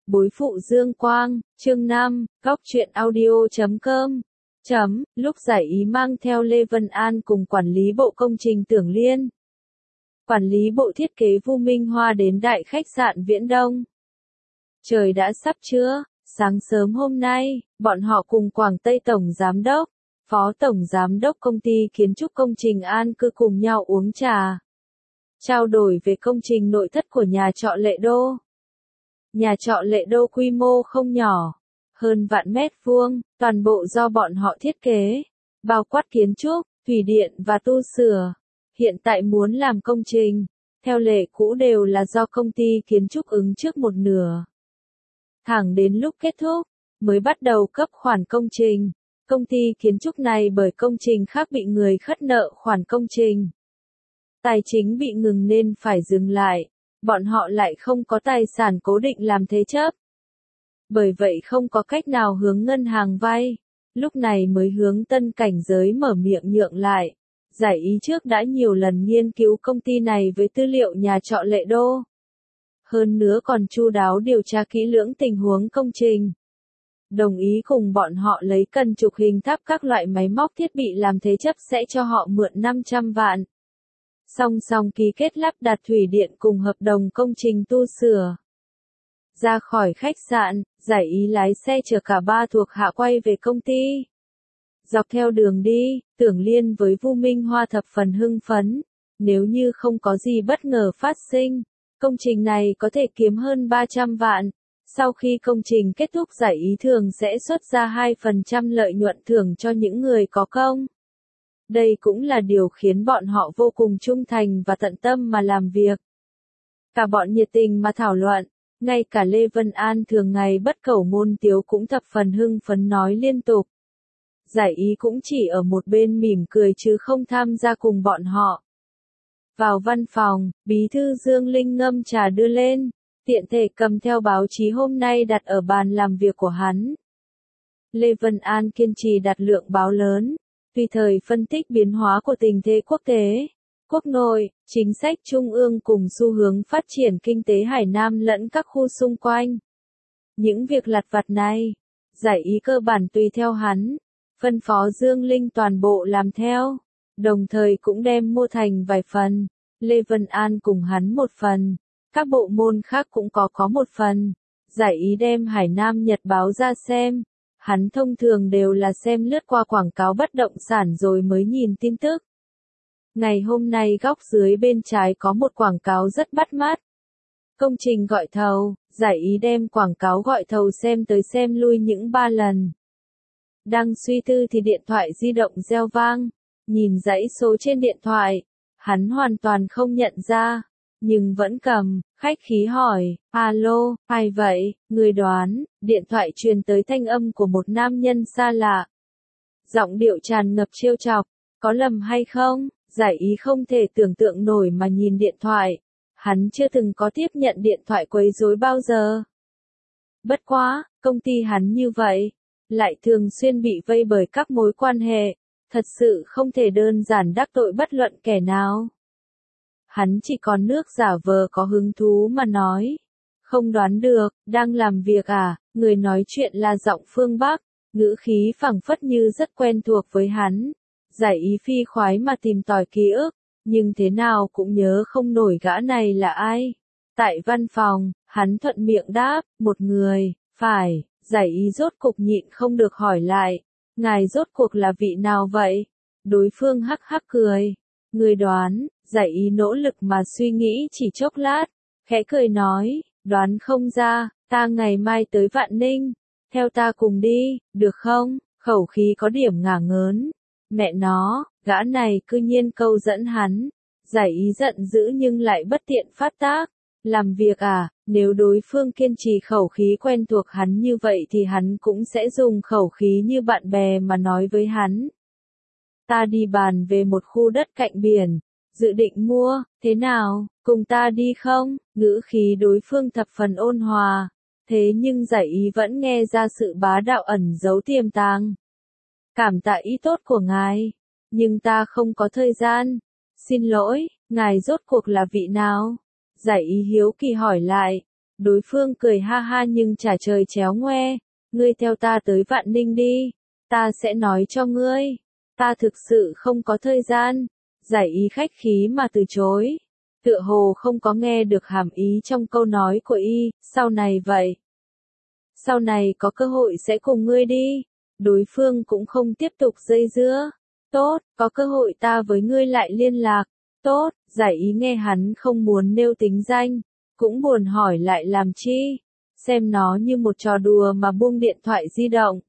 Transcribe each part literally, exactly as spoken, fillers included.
Bối phụ Dương Quang, chương năm, góc truyện audio chấm com. Chấm, lúc Giải Ý mang theo Lê Vân An cùng quản lý bộ công trình Tưởng Liên. Quản lý bộ thiết kế Vu Minh Hoa đến đại khách sạn Viễn Đông. Trời đã sắp trưa, sáng sớm hôm nay, bọn họ cùng Quảng Tây Tổng Giám đốc, Phó Tổng Giám đốc công ty kiến trúc công trình An Cư cùng nhau uống trà. Trao đổi về công trình nội thất của nhà trọ Lệ Đô. Nhà trọ Lệ Đô quy mô không nhỏ, hơn vạn mét vuông, toàn bộ do bọn họ thiết kế, bao quát kiến trúc, thủy điện và tu sửa. Hiện tại muốn làm công trình, theo lệ cũ đều là do công ty kiến trúc ứng trước một nửa. Thẳng đến lúc kết thúc, mới bắt đầu cấp khoản công trình. Công ty kiến trúc này bởi công trình khác bị người khất nợ khoản công trình. Tài chính bị ngừng nên phải dừng lại. Bọn họ lại không có tài sản cố định làm thế chấp. Bởi vậy không có cách nào hướng ngân hàng vay. Lúc này mới hướng tân cảnh giới mở miệng nhượng lại. Giải Ý trước đã nhiều lần nghiên cứu công ty này với tư liệu nhà trọ Lệ Đô. Hơn nữa còn chu đáo điều tra kỹ lưỡng tình huống công trình. Đồng ý cùng bọn họ lấy cần chụp hình tháp các loại máy móc thiết bị làm thế chấp sẽ cho họ mượn năm trăm vạn. Song song ký kết lắp đặt thủy điện cùng hợp đồng công trình tu sửa. Ra khỏi khách sạn, Giải Ý lái xe chở cả ba thuộc hạ quay về công ty. Dọc theo đường đi, Tưởng Liên với Vu Minh Hoa thập phần hưng phấn. Nếu như không có gì bất ngờ phát sinh, công trình này có thể kiếm hơn ba trăm vạn. Sau khi công trình kết thúc Giải Ý thường sẽ xuất ra hai phần trăm lợi nhuận thưởng cho những người có công. Đây cũng là điều khiến bọn họ vô cùng trung thành và tận tâm mà làm việc. Cả bọn nhiệt tình mà thảo luận, ngay cả Lê Vân An thường ngày bất cẩu ngôn tiếu cũng thập phần hưng phấn nói liên tục. Giải Ý cũng chỉ ở một bên mỉm cười chứ không tham gia cùng bọn họ. Vào văn phòng, bí thư Dương Linh ngâm trà đưa lên, tiện thể cầm theo báo chí hôm nay đặt ở bàn làm việc của hắn. Lê Vân An kiên trì đặt lượng báo lớn. Tùy thời phân tích biến hóa của tình thế quốc tế, quốc nội, chính sách trung ương cùng xu hướng phát triển kinh tế Hải Nam lẫn các khu xung quanh. Những việc lặt vặt này, Giải Ý cơ bản tùy theo hắn, phân phó Dương Linh toàn bộ làm theo, đồng thời cũng đem mua thành vài phần, Lê Vân An cùng hắn một phần, các bộ môn khác cũng có có một phần. Giải Ý đem Hải Nam Nhật báo ra xem. Hắn thông thường đều là xem lướt qua quảng cáo bất động sản rồi mới nhìn tin tức. Ngày hôm nay góc dưới bên trái có một quảng cáo rất bắt mắt. Công trình gọi thầu, Giải Ý đem quảng cáo gọi thầu xem tới xem lui những ba lần. Đang suy tư thì điện thoại di động reo vang, nhìn dãy số trên điện thoại, hắn hoàn toàn không nhận ra. Nhưng vẫn cầm, khách khí hỏi, alo, ai vậy, người đoán, điện thoại truyền tới thanh âm của một nam nhân xa lạ. Giọng điệu tràn ngập trêu chọc, có lầm hay không, Giải Ý không thể tưởng tượng nổi mà nhìn điện thoại. Hắn chưa từng có tiếp nhận điện thoại quấy rối bao giờ. Bất quá, công ty hắn như vậy, lại thường xuyên bị vây bởi các mối quan hệ, thật sự không thể đơn giản đắc tội bất luận kẻ nào. Hắn chỉ còn nước giả vờ có hứng thú mà nói. Không đoán được, đang làm việc à, người nói chuyện là giọng phương Bắc, ngữ khí phảng phất như rất quen thuộc với hắn. Giải Ý phi khoái mà tìm tòi ký ức, nhưng thế nào cũng nhớ không nổi gã này là ai. Tại văn phòng, hắn thuận miệng đáp, một người, phải, Giải Ý rốt cục nhịn không được hỏi lại. Ngài rốt cuộc là vị nào vậy? Đối phương hắc hắc cười. Người đoán. Giải Ý nỗ lực mà suy nghĩ chỉ chốc lát, khẽ cười nói, đoán không ra, ta ngày mai tới Vạn Ninh, theo ta cùng đi, được không? Khẩu khí có điểm ngả ngớn. Mẹ nó, gã này cư nhiên câu dẫn hắn. Giải Ý giận dữ nhưng lại bất tiện phát tác. Làm việc à, nếu đối phương kiên trì khẩu khí quen thuộc hắn như vậy thì hắn cũng sẽ dùng khẩu khí như bạn bè mà nói với hắn. Ta đi bàn về một khu đất cạnh biển. Dự định mua, thế nào, cùng ta đi không? Ngữ khí đối phương thập phần ôn hòa, thế nhưng Giải Ý vẫn nghe ra sự bá đạo ẩn giấu tiềm tàng. Cảm tạ ý tốt của ngài, nhưng ta không có thời gian. Xin lỗi, ngài rốt cuộc là vị nào? Giải Ý hiếu kỳ hỏi lại, Đối phương cười ha ha nhưng trả trời chéo ngoe, ngươi theo ta tới Vạn Ninh đi, ta sẽ nói cho ngươi, ta thực sự không có thời gian, giải ý khách khí mà từ chối, tựa hồ không có nghe được hàm ý trong câu nói của y, sau này vậy. Sau này có cơ hội sẽ cùng ngươi đi, đối phương cũng không tiếp tục dây dưa, tốt, có cơ hội ta với ngươi lại liên lạc, tốt, giải ý nghe hắn không muốn nêu tính danh, cũng buồn hỏi lại làm chi, xem nó như một trò đùa mà buông điện thoại di động.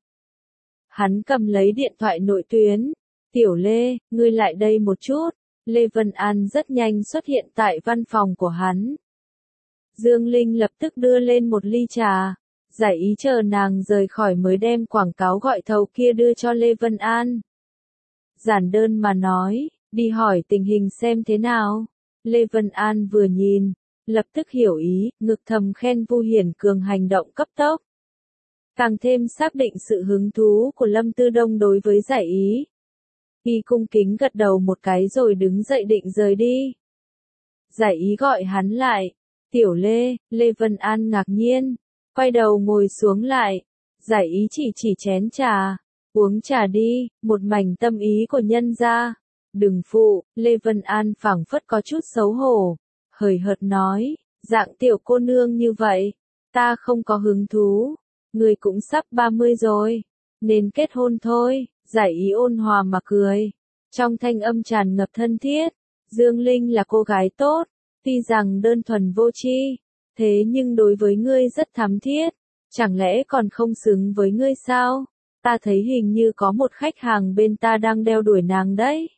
Hắn cầm lấy điện thoại nội tuyến, Tiểu Lê, ngươi lại đây một chút, Lê Vân An rất nhanh xuất hiện tại văn phòng của hắn. Dương Linh lập tức đưa lên một ly trà, giải ý chờ nàng rời khỏi mới đem quảng cáo gọi thầu kia đưa cho Lê Vân An. Giản đơn mà nói, đi hỏi tình hình xem thế nào. Lê Vân An vừa nhìn, lập tức hiểu ý, ngực thầm khen Vu Hiển Cường hành động cấp tốc. Càng thêm xác định sự hứng thú của Lâm Tư Đông đối với giải ý. Y cung kính gật đầu một cái rồi đứng dậy định rời đi. Giải ý gọi hắn lại, Tiểu Lê, Lê Vân An ngạc nhiên, quay đầu ngồi xuống lại, giải ý chỉ chỉ chén trà, uống trà đi, một mảnh tâm ý của nhân gia. Đừng phụ, Lê Vân An phảng phất có chút xấu hổ, hời hợt nói, dạng tiểu cô nương như vậy, ta không có hứng thú, người cũng sắp ba mươi rồi, nên kết hôn thôi, giải ý ôn hòa mà cười, trong thanh âm tràn ngập thân thiết, Dương Linh là cô gái tốt, tuy rằng đơn thuần vô tri, thế nhưng đối với ngươi rất thắm thiết, chẳng lẽ còn không xứng với ngươi sao? Ta thấy hình như có một khách hàng bên ta đang đeo đuổi nàng đấy.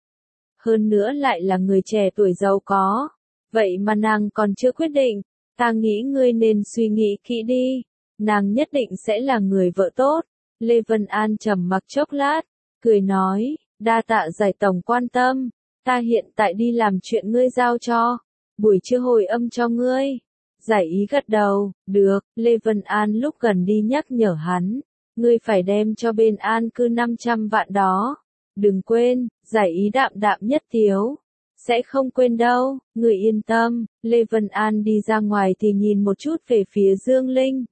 Hơn nữa lại là người trẻ tuổi giàu có, vậy mà nàng còn chưa quyết định, ta nghĩ ngươi nên suy nghĩ kỹ đi, nàng nhất định sẽ là người vợ tốt. Lê Vân An trầm mặc chốc lát, cười nói, đa tạ giải tổng quan tâm, ta hiện tại đi làm chuyện ngươi giao cho, buổi trưa hồi âm cho ngươi. Giải ý gật đầu, được, Lê Vân An lúc gần đi nhắc nhở hắn, ngươi phải đem cho bên an cư năm trăm vạn đó. Đừng quên, giải ý đạm đạm nhất tiếu. Sẽ không quên đâu, người yên tâm. Lê Vân An đi ra ngoài thì nhìn một chút về phía Dương Linh.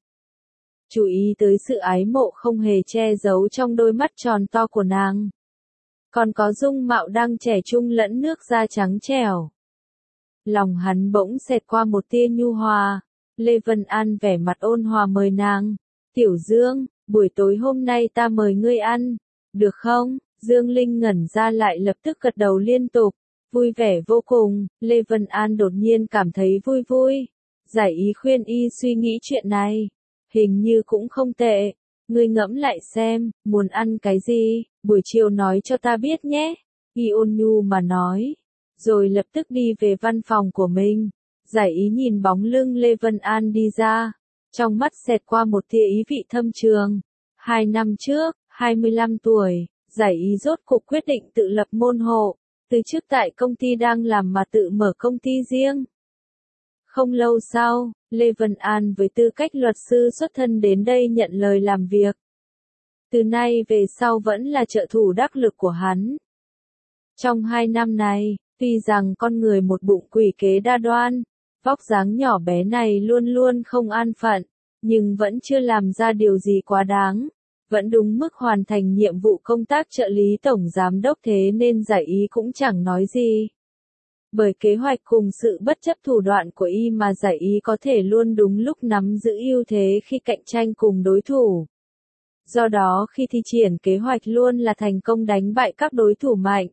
Chú ý tới sự ái mộ không hề che giấu trong đôi mắt tròn to của nàng. Còn có dung mạo đang trẻ trung lẫn nước da trắng trẻo. Lòng hắn bỗng xẹt qua một tia nhu hòa. Lê Vân An vẻ mặt ôn hòa mời nàng. Tiểu Dương, buổi tối hôm nay ta mời ngươi ăn. Được không? Dương Linh ngẩn ra lại lập tức gật đầu liên tục. Vui vẻ vô cùng, Lê Vân An đột nhiên cảm thấy vui vui. Giải ý khuyên y suy nghĩ chuyện này. Hình như cũng không tệ. Ngươi ngẫm lại xem, muốn ăn cái gì, buổi chiều nói cho ta biết nhé. Y ôn nhu mà nói. Rồi lập tức đi về văn phòng của mình. Giải ý nhìn bóng lưng Lê Vân An đi ra. Trong mắt xẹt qua một tia ý vị thâm trường. Hai năm trước, hai mươi lăm tuổi, giải ý rốt cuộc quyết định tự lập môn hộ. Từ trước tại công ty đang làm mà tự mở công ty riêng. Không lâu sau, Lê Vân An với tư cách luật sư xuất thân đến đây nhận lời làm việc. Từ nay về sau vẫn là trợ thủ đắc lực của hắn. Trong hai năm này, tuy rằng con người một bụng quỷ kế đa đoan, vóc dáng nhỏ bé này luôn luôn không an phận, nhưng vẫn chưa làm ra điều gì quá đáng. Vẫn đúng mức hoàn thành nhiệm vụ công tác trợ lý tổng giám đốc thế nên giải ý cũng chẳng nói gì. Bởi kế hoạch cùng sự bất chấp thủ đoạn của y mà giải ý có thể luôn đúng lúc nắm giữ ưu thế khi cạnh tranh cùng đối thủ. Do đó khi thi triển kế hoạch luôn là thành công đánh bại các đối thủ mạnh.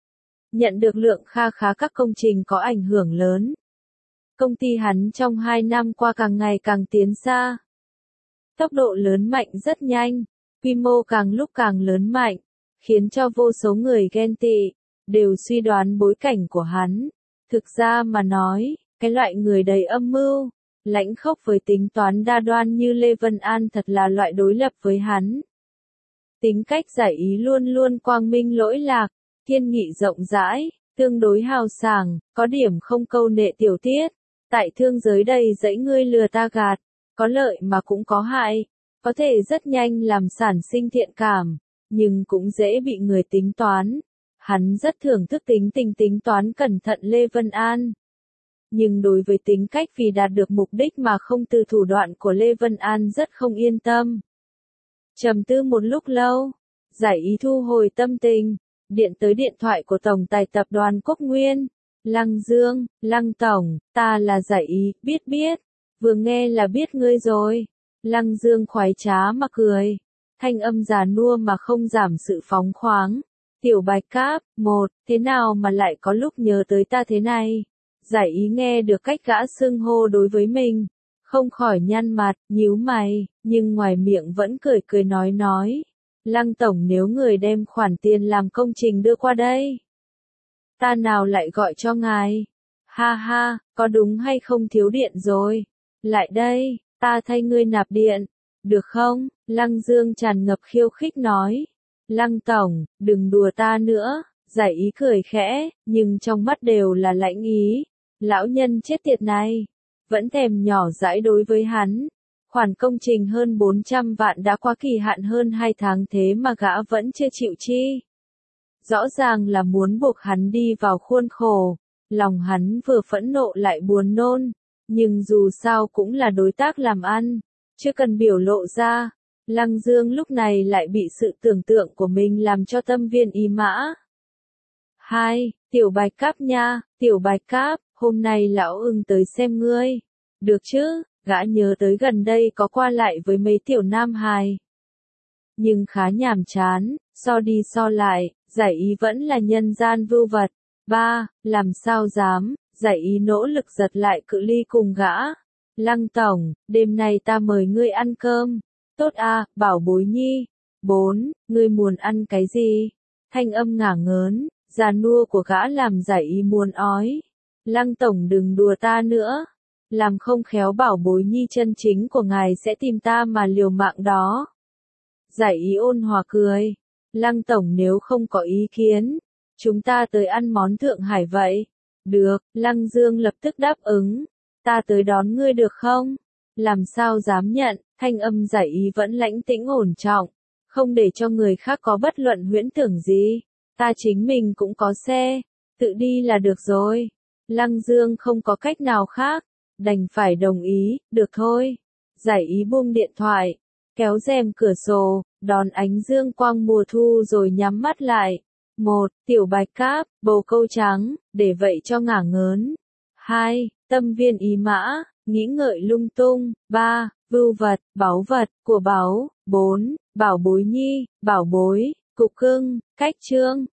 Nhận được lượng kha khá các công trình có ảnh hưởng lớn. Công ty hắn trong hai năm qua càng ngày càng tiến xa. Tốc độ lớn mạnh rất nhanh. Quy mô càng lúc càng lớn mạnh, khiến cho vô số người ghen tị, đều suy đoán bối cảnh của hắn. Thực ra mà nói, cái loại người đầy âm mưu, lãnh khốc với tính toán đa đoan như Lê Vân An thật là loại đối lập với hắn. Tính cách giải ý luôn luôn quang minh lỗi lạc, thiên nghị rộng rãi, tương đối hào sảng, có điểm không câu nệ tiểu tiết. Tại thương giới đầy dẫy ngươi lừa ta gạt, có lợi mà cũng có hại. Có thể rất nhanh làm sản sinh thiện cảm, nhưng cũng dễ bị người tính toán. Hắn rất thưởng thức tính tình tính toán cẩn thận Lê Vân An. nhưng đối với tính cách vì đạt được mục đích mà không từ thủ đoạn của Lê Vân An rất không yên tâm. Trầm tư một lúc lâu, Giải Ý thu hồi tâm tình, điện tới điện thoại của Tổng tài tập đoàn Quốc Nguyên. Lăng Dương, Lăng Tổng, ta là Giải Ý, biết biết, vừa nghe là biết ngươi rồi. Lăng Dương khoái trá mà cười, thanh âm già nua mà không giảm sự phóng khoáng. Tiểu Bạch Cáp, một, thế nào mà lại có lúc nhớ tới ta thế này? Giải Ý nghe được cách gã xưng hô đối với mình, không khỏi nhăn mặt, nhíu mày, nhưng ngoài miệng vẫn cười cười nói nói. Lăng Tổng, nếu người đem khoản tiền làm công trình đưa qua đây, ta nào lại gọi cho ngài? Ha ha, có đúng hay không thiếu điện rồi? Lại đây, ta thay ngươi nạp điện, được không? Lăng Dương tràn ngập khiêu khích nói. Lăng Tổng, đừng đùa ta nữa. Giải Ý cười khẽ, nhưng trong mắt đều là lãnh ý. Lão nhân chết tiệt này, vẫn thèm nhỏ dãi đối với hắn. Khoản công trình hơn bốn trăm vạn đã qua kỳ hạn hơn hai tháng thế mà gã vẫn chưa chịu chi. Rõ ràng là muốn buộc hắn đi vào khuôn khổ. Lòng hắn vừa phẫn nộ lại buồn nôn, nhưng dù sao cũng là đối tác làm ăn, chưa cần biểu lộ ra. Lăng Dương lúc này lại bị sự tưởng tượng của mình làm cho tâm viên ý mã. Hai, Tiểu Bạch Cáp nha, Tiểu Bạch Cáp, hôm nay lão ưng tới xem ngươi. Được chứ, gã nhớ tới gần đây có qua lại với mấy tiểu nam hài. Nhưng khá nhàm chán, so đi so lại, Giải Ý vẫn là nhân gian vưu vật. Ba, làm sao dám, Giải Ý nỗ lực giật lại cự ly cùng gã. Lăng Tổng, đêm nay ta mời ngươi ăn cơm. Tốt à, bảo bối nhi. Bốn, ngươi muốn ăn cái gì? Thanh âm ngả ngớn, già nua của gã làm Giải Ý muốn ói. Lăng Tổng đừng đùa ta nữa. Làm không khéo bảo bối nhi chân chính của ngài sẽ tìm ta mà liều mạng đó. Giải Ý ôn hòa cười. Lăng Tổng nếu không có ý kiến, chúng ta tới ăn món Thượng Hải vậy. Được, Lăng Dương lập tức đáp ứng. Ta tới đón ngươi được không? Làm sao dám nhận, thanh âm Giải Ý vẫn lãnh tĩnh ổn trọng. Không để cho người khác có bất luận huyễn tưởng gì. Ta chính mình cũng có xe, tự đi là được rồi. Lăng Dương không có cách nào khác, đành phải đồng ý, được thôi. Giải Ý buông điện thoại, kéo rèm cửa sổ, đón ánh dương quang mùa thu rồi nhắm mắt lại. Một, Tiểu Bạch Cáp, bồ câu trắng, để vậy cho ngả ngớn. Hai, tâm viên ý mã, nghĩ ngợi lung tung. Ba, vưu vật, báu vật, của báu. Bốn, bảo bối nhi, bảo bối, cục cưng, cách trương.